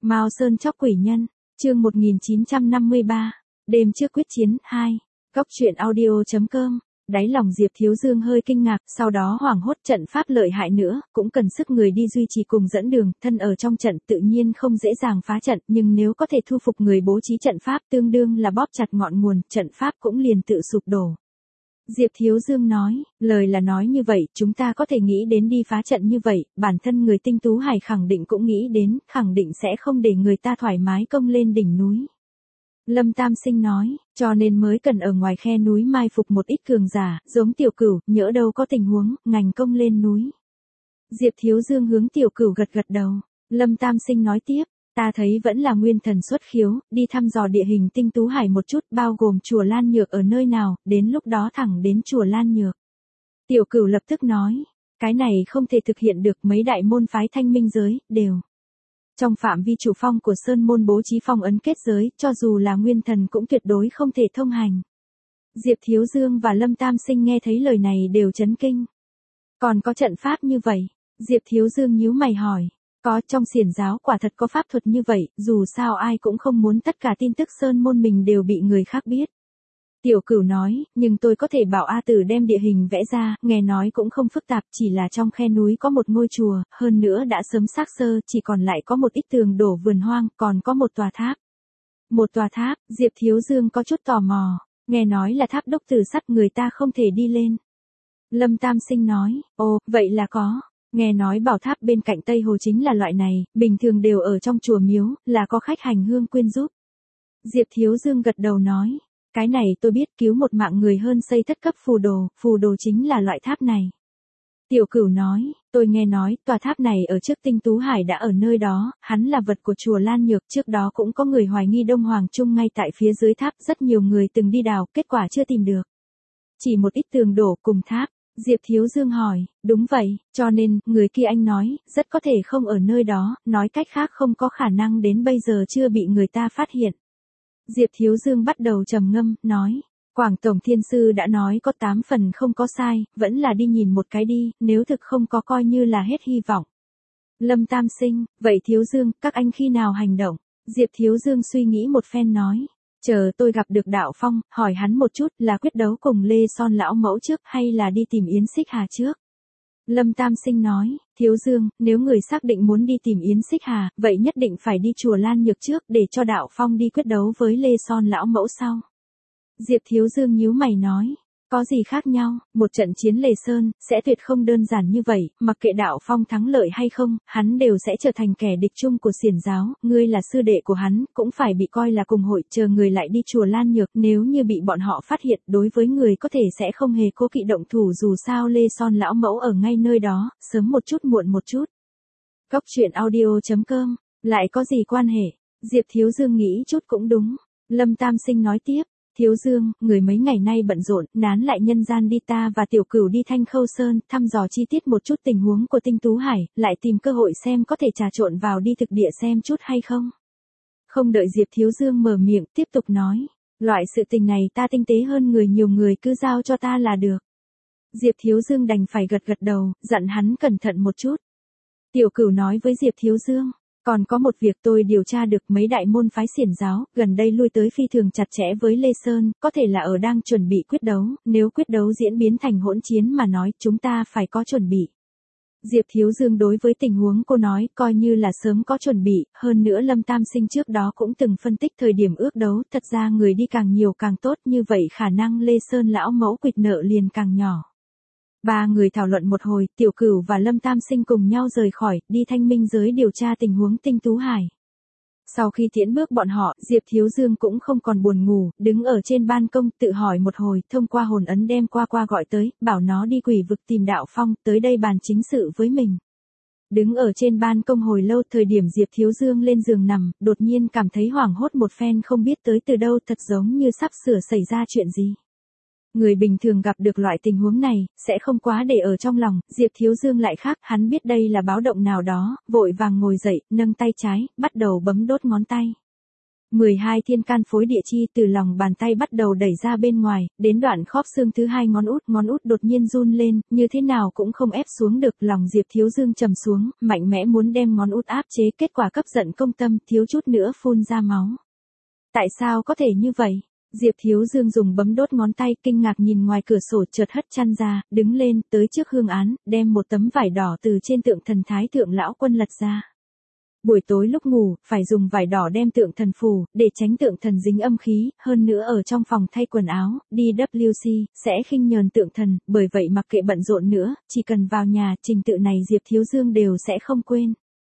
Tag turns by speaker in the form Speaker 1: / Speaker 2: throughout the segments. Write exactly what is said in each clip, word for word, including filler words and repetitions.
Speaker 1: Mao Sơn chóc quỷ nhân, chương một nghìn chín trăm năm mươi ba, đêm trước quyết chiến, hai. Góc truyện audio chấm com. Đáy lòng Diệp Thiếu Dương hơi kinh ngạc, sau đó hoảng hốt, trận pháp lợi hại nữa, cũng cần sức người đi duy trì cùng dẫn đường, thân ở trong trận tự nhiên không dễ dàng phá trận, nhưng nếu có thể thu phục người bố trí trận pháp tương đương là bóp chặt ngọn nguồn, trận pháp cũng liền tự sụp đổ. Diệp Thiếu Dương nói, lời là nói như vậy, chúng ta có thể nghĩ đến đi phá trận như vậy, bản thân người Tinh Tú Hải khẳng định cũng nghĩ đến, khẳng định sẽ không để người ta thoải mái công lên đỉnh núi. Lâm Tam Sinh nói, cho nên mới cần ở ngoài khe núi mai phục một ít cường giả, giống Tiểu Cửu, nhỡ đâu có tình huống, ngành công lên núi. Diệp Thiếu Dương hướng Tiểu Cửu gật gật đầu. Lâm Tam Sinh nói tiếp, ta thấy vẫn là nguyên thần xuất khiếu, đi thăm dò địa hình Tinh Tú Hải một chút, bao gồm chùa Lan Nhược ở nơi nào, đến lúc đó thẳng đến chùa Lan Nhược. Tiểu Cửu lập tức nói, cái này không thể thực hiện được, mấy đại môn phái thanh minh giới, đều trong phạm vi chủ phong của Sơn môn bố trí phong ấn kết giới, cho dù là nguyên thần cũng tuyệt đối không thể thông hành. Diệp Thiếu Dương và Lâm Tam Sinh nghe thấy lời này đều chấn kinh. Còn có trận pháp như vậy? Diệp Thiếu Dương nhíu mày hỏi. Có, trong xiển giáo quả thật có pháp thuật như vậy, dù sao ai cũng không muốn tất cả tin tức Sơn môn mình đều bị người khác biết. Tiểu Cửu nói, nhưng tôi có thể bảo A Tử đem địa hình vẽ ra, nghe nói cũng không phức tạp, chỉ là trong khe núi có một ngôi chùa, hơn nữa đã sớm xác xơ, chỉ còn lại có một ít tường đổ vườn hoang, còn có một tòa tháp. Một tòa tháp, Diệp Thiếu Dương có chút tò mò, nghe nói là tháp đúc từ sắt, người ta không thể đi lên. Lâm Tam Sinh nói, ồ, vậy là có. Nghe nói bảo tháp bên cạnh Tây Hồ chính là loại này, bình thường đều ở trong chùa miếu, là có khách hành hương quyên giúp. Diệp Thiếu Dương gật đầu nói, cái này tôi biết, cứu một mạng người hơn xây thất cấp phù đồ, phù đồ chính là loại tháp này. Tiểu Cửu nói, tôi nghe nói, tòa tháp này ở trước Tinh Tú Hải đã ở nơi đó, hắn là vật của chùa Lan Nhược, trước đó cũng có người hoài nghi Đông Hoàng Trung ngay tại phía dưới tháp, rất nhiều người từng đi đào, kết quả chưa tìm được. Chỉ một ít tường đổ cùng tháp. Diệp Thiếu Dương hỏi, đúng vậy, cho nên, người kia anh nói, rất có thể không ở nơi đó, nói cách khác không có khả năng đến bây giờ chưa bị người ta phát hiện. Diệp Thiếu Dương bắt đầu trầm ngâm, nói, Quảng Tổng Thiên Sư đã nói có tám phần không có sai, vẫn là đi nhìn một cái đi, nếu thực không có coi như là hết hy vọng. Lâm Tam Sinh, vậy Thiếu Dương, các anh khi nào hành động? Diệp Thiếu Dương suy nghĩ một phen nói. Chờ tôi gặp được Đạo Phong, hỏi hắn một chút là quyết đấu cùng Lê Son lão mẫu trước hay là đi tìm Yến Xích Hà trước. Lâm Tam Sinh nói, Thiếu Dương, nếu người xác định muốn đi tìm Yến Xích Hà, vậy nhất định phải đi chùa Lan Nhược trước để cho Đạo Phong đi quyết đấu với Lê Son lão mẫu sau. Diệp Thiếu Dương nhíu mày nói, có gì khác nhau, một trận chiến Lê Sơn, sẽ tuyệt không đơn giản như vậy, mặc kệ Đạo Phong thắng lợi hay không, hắn đều sẽ trở thành kẻ địch chung của xiển giáo, ngươi là sư đệ của hắn, cũng phải bị coi là cùng hội, chờ người lại đi chùa Lan Nhược, nếu như bị bọn họ phát hiện, đối với người có thể sẽ không hề cố kỵ động thủ, dù sao Lê Son lão mẫu ở ngay nơi đó, sớm một chút muộn một chút. Góc truyện audio chấm com, lại có gì quan hệ? Diệp Thiếu Dương nghĩ chút cũng đúng. Lâm Tam Sinh nói tiếp. Thiếu Dương, người mấy ngày nay bận rộn, nán lại nhân gian đi, ta và Tiểu Cửu đi Thanh Khâu Sơn, thăm dò chi tiết một chút tình huống của Tinh Tú Hải, lại tìm cơ hội xem có thể trà trộn vào đi thực địa xem chút hay không. Không đợi Diệp Thiếu Dương mở miệng, tiếp tục nói, loại sự tình này ta tinh tế hơn người, nhiều người cứ giao cho ta là được. Diệp Thiếu Dương đành phải gật gật đầu, dặn hắn cẩn thận một chút. Tiểu Cửu nói với Diệp Thiếu Dương, còn có một việc tôi điều tra được, mấy đại môn phái xiển giáo, gần đây lui tới phi thường chặt chẽ với Lê Sơn, có thể là ở đang chuẩn bị quyết đấu, nếu quyết đấu diễn biến thành hỗn chiến mà nói, chúng ta phải có chuẩn bị. Diệp Thiếu Dương đối với tình huống cô nói, coi như là sớm có chuẩn bị, hơn nữa Lâm Tam Sinh trước đó cũng từng phân tích thời điểm ước đấu, thật ra người đi càng nhiều càng tốt, như vậy khả năng Lê Sơn lão mẫu quỵt nợ liền càng nhỏ. Ba người thảo luận một hồi, Tiểu Cửu và Lâm Tam Sinh cùng nhau rời khỏi, đi thanh minh giới điều tra tình huống Tinh Tú Hải. Sau khi tiễn bước bọn họ, Diệp Thiếu Dương cũng không còn buồn ngủ, đứng ở trên ban công, tự hỏi một hồi, thông qua hồn ấn đem qua qua gọi tới, bảo nó đi quỷ vực tìm Đạo Phong, tới đây bàn chính sự với mình. Đứng ở trên ban công hồi lâu, thời điểm Diệp Thiếu Dương lên giường nằm, đột nhiên cảm thấy hoảng hốt một phen, không biết tới từ đâu, thật giống như sắp sửa xảy ra chuyện gì. Người bình thường gặp được loại tình huống này, sẽ không quá để ở trong lòng, Diệp Thiếu Dương lại khác, hắn biết đây là báo động nào đó, vội vàng ngồi dậy, nâng tay trái, bắt đầu bấm đốt ngón tay. mười hai thiên can phối địa chi từ lòng bàn tay bắt đầu đẩy ra bên ngoài, đến đoạn khóp xương thứ hai ngón út, ngón út đột nhiên run lên, như thế nào cũng không ép xuống được, lòng Diệp Thiếu Dương trầm xuống, mạnh mẽ muốn đem ngón út áp chế, kết quả cấp giận công tâm, thiếu chút nữa phun ra máu. Tại sao có thể như vậy? Diệp Thiếu Dương dùng bấm đốt ngón tay, kinh ngạc nhìn ngoài cửa sổ, chợt hất chăn ra, đứng lên, tới trước hương án, đem một tấm vải đỏ từ trên tượng thần Thái Thượng Lão Quân lật ra. Buổi tối lúc ngủ, phải dùng vải đỏ đem tượng thần phủ, để tránh tượng thần dính âm khí, hơn nữa ở trong phòng thay quần áo, đê vê xê, sẽ khinh nhờn tượng thần, bởi vậy mặc kệ bận rộn nữa, chỉ cần vào nhà, trình tự này Diệp Thiếu Dương đều sẽ không quên.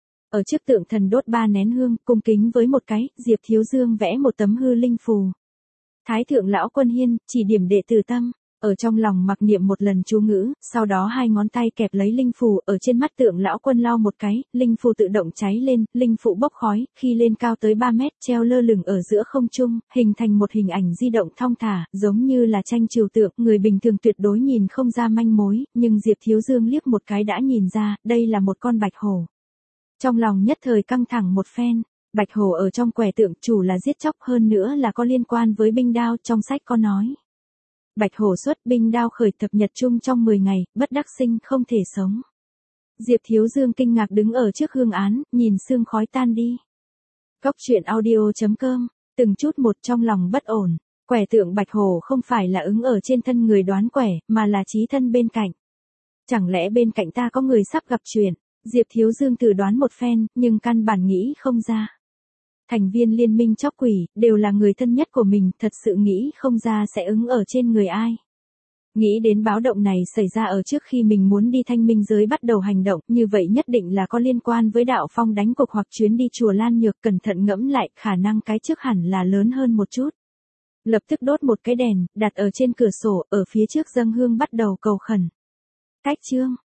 Speaker 1: Ở trước tượng thần đốt ba nén hương, cung kính với một cái, Diệp Thiếu Dương vẽ một tấm hư linh phù. Thái Thượng Lão Quân hiên, chỉ điểm đệ tử tâm. Ở trong lòng mặc niệm một lần chú ngữ, sau đó hai ngón tay kẹp lấy linh phù, ở trên mắt tượng lão quân lau một cái, linh phù tự động cháy lên, linh phù bốc khói, khi lên cao tới ba mét, treo lơ lửng ở giữa không trung, hình thành một hình ảnh di động thong thả, giống như là tranh trừu tượng, người bình thường tuyệt đối nhìn không ra manh mối, nhưng Diệp Thiếu Dương liếc một cái đã nhìn ra, đây là một con bạch hổ. Trong lòng nhất thời căng thẳng một phen. Bạch hổ ở trong quẻ tượng chủ là giết chóc, hơn nữa là có liên quan với binh đao, trong sách có nói. Bạch hổ xuất binh đao khởi thập nhật chung trong mười ngày, bất đắc sinh không thể sống. Diệp Thiếu Dương kinh ngạc đứng ở trước hương án, nhìn sương khói tan đi. Góc truyện audio chấm com, từng chút một trong lòng bất ổn, quẻ tượng bạch hổ không phải là ứng ở trên thân người đoán quẻ, mà là chí thân bên cạnh. Chẳng lẽ bên cạnh ta có người sắp gặp chuyện? Diệp Thiếu Dương tự đoán một phen, nhưng căn bản nghĩ không ra. Thành viên liên minh chóc quỷ, đều là người thân nhất của mình, thật sự nghĩ không ra sẽ ứng ở trên người ai. Nghĩ đến báo động này xảy ra ở trước khi mình muốn đi thanh minh giới bắt đầu hành động, như vậy nhất định là có liên quan với đạo phong đánh cục hoặc chuyến đi chùa Lan Nhược, cẩn thận ngẫm lại, khả năng cái trước hẳn là lớn hơn một chút. Lập tức đốt một cái đèn, đặt ở trên cửa sổ, ở phía trước dâng hương bắt đầu cầu khẩn. Cách chương